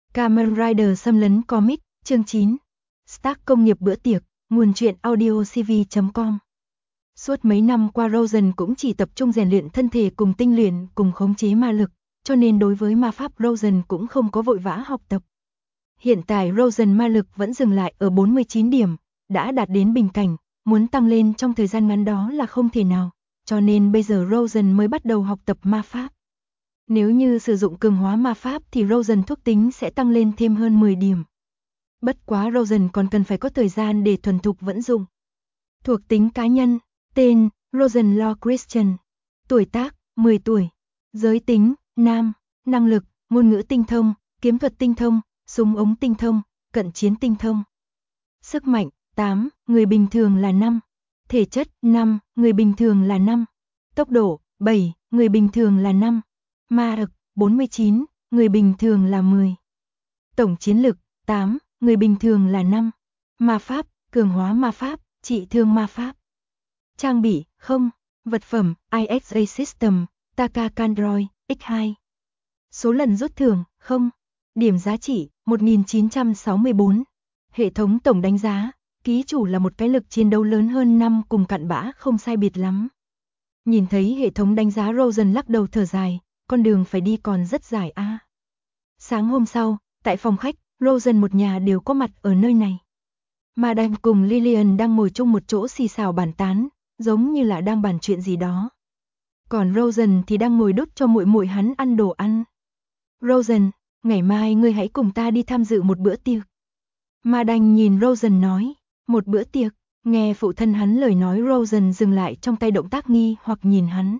Kamen Rider xâm lấn comic, chương 9. Stark công nghiệp bữa tiệc, nguồn truyện audiocv.com. Suốt mấy năm qua Rosen cũng chỉ tập trung rèn luyện thân thể cùng tinh luyện cùng khống chế ma lực, cho nên đối với ma pháp Rosen cũng không có vội vã học tập. Hiện tại Rosen ma lực vẫn dừng lại ở 49 điểm, đã đạt đến bình cảnh, muốn tăng lên trong thời gian ngắn đó là không thể nào, cho nên bây giờ Rosen mới bắt đầu học tập ma pháp. Nếu như sử dụng cường hóa ma pháp thì Rosen thuộc tính sẽ tăng lên thêm hơn 10 điểm. Bất quá Rosen còn cần phải có thời gian để thuần thục vận dụng. Thuộc tính cá nhân, tên, Rosen Law Christian, tuổi tác, 10 tuổi, giới tính, nam, năng lực, ngôn ngữ tinh thông, kiếm thuật tinh thông, súng ống tinh thông, cận chiến tinh thông. Sức mạnh, 8, người bình thường là 5, thể chất, 5, người bình thường là 5, tốc độ, 7, người bình thường là 5. Ma lực, 49, người bình thường là 10. Tổng chiến lực, 8, người bình thường là 5. Ma pháp, cường hóa ma pháp, trị thương ma pháp. Trang bị, không. Vật phẩm, IXA System, Taka Kandroid, X2. Số lần rút thưởng, không. Điểm giá trị, 1964. Hệ thống tổng đánh giá, ký chủ là một cái lực chiến đấu lớn hơn 5 cùng cặn bã không sai biệt lắm. Nhìn thấy hệ thống đánh giá Rosen lắc đầu thở dài. Con đường phải đi còn rất dài a. Sáng hôm sau, tại phòng khách, Rosen một nhà đều có mặt ở nơi này. Madame cùng Lillian đang ngồi chung một chỗ xì xào bàn tán, giống như là đang bàn chuyện gì đó. Còn Rosen thì đang ngồi đút cho muội muội hắn ăn đồ ăn. Rosen, ngày mai ngươi hãy cùng ta đi tham dự một bữa tiệc. Madame nhìn Rosen nói, một bữa tiệc, nghe phụ thân hắn lời nói Rosen dừng lại trong tay động tác nghi hoặc nhìn hắn.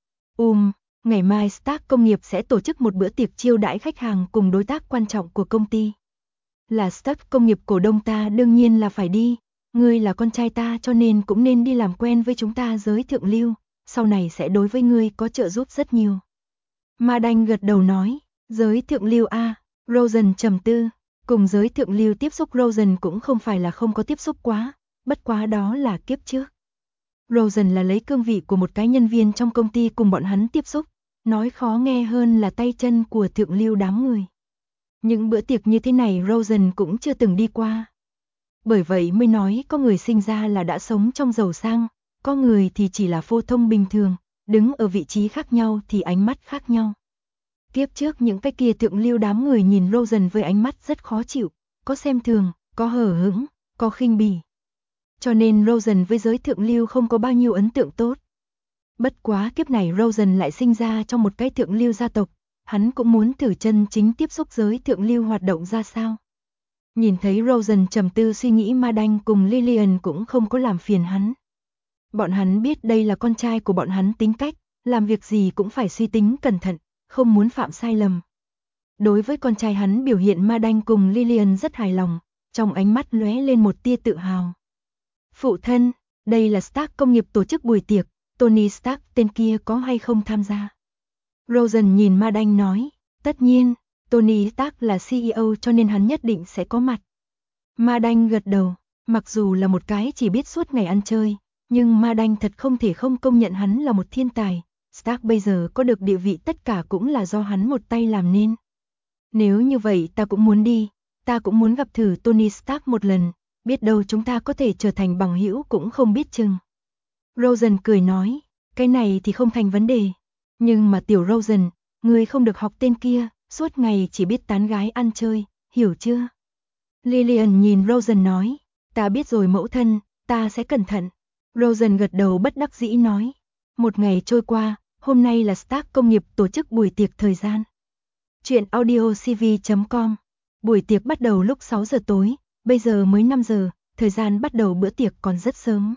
Ngày mai Stark công nghiệp sẽ tổ chức một bữa tiệc chiêu đãi khách hàng cùng đối tác quan trọng của công ty. Là Stark công nghiệp cổ đông ta đương nhiên là phải đi, ngươi là con trai ta cho nên cũng nên đi làm quen với chúng ta giới thượng lưu, sau này sẽ đối với ngươi có trợ giúp rất nhiều. Madame gật đầu nói, giới thượng lưu a. Rosen trầm tư, cùng giới thượng lưu tiếp xúc Rosen cũng không phải là không có tiếp xúc quá, bất quá đó là kiếp trước. Rosen là lấy cương vị của một cái nhân viên trong công ty cùng bọn hắn tiếp xúc, nói khó nghe hơn là tay chân của thượng lưu đám người. Những bữa tiệc như thế này Rosen cũng chưa từng đi qua. Bởi vậy mới nói có người sinh ra là đã sống trong giàu sang, có người thì chỉ là phổ thông bình thường, đứng ở vị trí khác nhau thì ánh mắt khác nhau. Tiếp trước những cái kia thượng lưu đám người nhìn Rosen với ánh mắt rất khó chịu, có xem thường, có hờ hững, có khinh bỉ. Cho nên Rosen với giới thượng lưu không có bao nhiêu ấn tượng tốt. Bất quá kiếp này Rosen lại sinh ra trong một cái thượng lưu gia tộc, hắn cũng muốn thử chân chính tiếp xúc giới thượng lưu hoạt động ra sao. Nhìn thấy Rosen trầm tư suy nghĩ Madame cùng Lillian cũng không có làm phiền hắn. Bọn hắn biết đây là con trai của bọn hắn tính cách, làm việc gì cũng phải suy tính cẩn thận, không muốn phạm sai lầm. Đối với con trai hắn biểu hiện Madame cùng Lillian rất hài lòng, trong ánh mắt lóe lên một tia tự hào. Phụ thân, đây là Stark công nghiệp tổ chức buổi tiệc, Tony Stark tên kia có hay không tham gia? Rosen nhìn Madame nói, tất nhiên, Tony Stark là CEO cho nên hắn nhất định sẽ có mặt. Madame gật đầu, mặc dù là một cái chỉ biết suốt ngày ăn chơi, nhưng Madame thật không thể không công nhận hắn là một thiên tài. Stark bây giờ có được địa vị tất cả cũng là do hắn một tay làm nên. Nếu như vậy ta cũng muốn đi, ta cũng muốn gặp thử Tony Stark một lần, biết đâu chúng ta có thể trở thành bằng hữu cũng không biết chừng. Rosen cười nói, cái này thì không thành vấn đề. Nhưng mà tiểu Rosen, ngươi không được học tên kia, suốt ngày chỉ biết tán gái ăn chơi, hiểu chưa? Lillian nhìn Rosen nói, ta biết rồi mẫu thân, ta sẽ cẩn thận. Rosen gật đầu bất đắc dĩ nói, một ngày trôi qua, hôm nay là Stark công nghiệp tổ chức buổi tiệc thời gian. Chuyện audiocv.com. Buổi tiệc bắt đầu lúc 6 giờ tối, bây giờ mới 5 giờ, thời gian bắt đầu bữa tiệc còn rất sớm.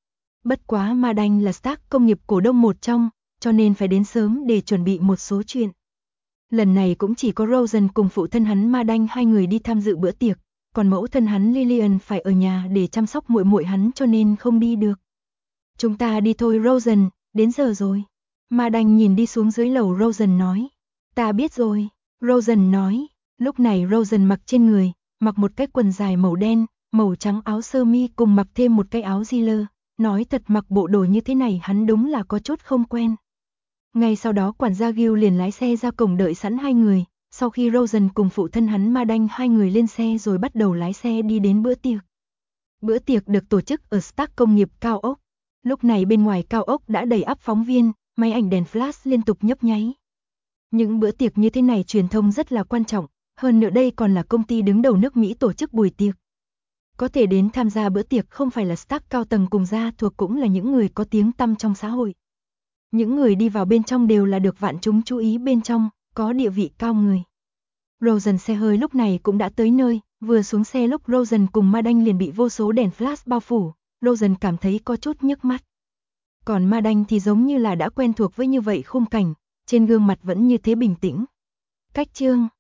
Bất quá Madame là Stark công nghiệp cổ đông một trong, cho nên phải đến sớm để chuẩn bị một số chuyện. Lần này cũng chỉ có Rosen cùng phụ thân hắn Madame hai người đi tham dự bữa tiệc, còn mẫu thân hắn Lillian phải ở nhà để chăm sóc muội muội hắn cho nên không đi được. Chúng ta đi thôi Rosen, đến giờ rồi. Madame nhìn đi xuống dưới lầu Rosen nói. Ta biết rồi, Rosen nói. Lúc này Rosen mặc trên người, mặc một cái quần dài màu đen, màu trắng áo sơ mi cùng mặc thêm một cái áo jean. Nói thật mặc bộ đồ như thế này hắn đúng là có chút không quen. Ngay sau đó quản gia Gil liền lái xe ra cổng đợi sẵn hai người, Sau khi Rosen cùng phụ thân hắn Madanh hai người lên xe rồi bắt đầu lái xe đi đến bữa tiệc. Bữa tiệc được tổ chức ở Stark công nghiệp cao ốc. Lúc này bên ngoài cao ốc đã đầy ắp phóng viên, máy ảnh đèn flash liên tục nhấp nháy. Những bữa tiệc như thế này truyền thông rất là quan trọng, hơn nữa đây còn là công ty đứng đầu nước Mỹ tổ chức buổi tiệc. Có thể đến tham gia bữa tiệc không phải là Stark cao tầng cùng gia thuộc cũng là những người có tiếng tăm trong xã hội. Những người đi vào bên trong đều là được vạn chúng chú ý bên trong, có địa vị cao người. Rosen xe hơi lúc này cũng đã tới nơi, vừa xuống xe lúc Rosen cùng Madanh liền bị vô số đèn flash bao phủ, Rosen cảm thấy có chút nhức mắt. Còn Madanh thì giống như là đã quen thuộc với như vậy khung cảnh, trên gương mặt vẫn như thế bình tĩnh. Cách chương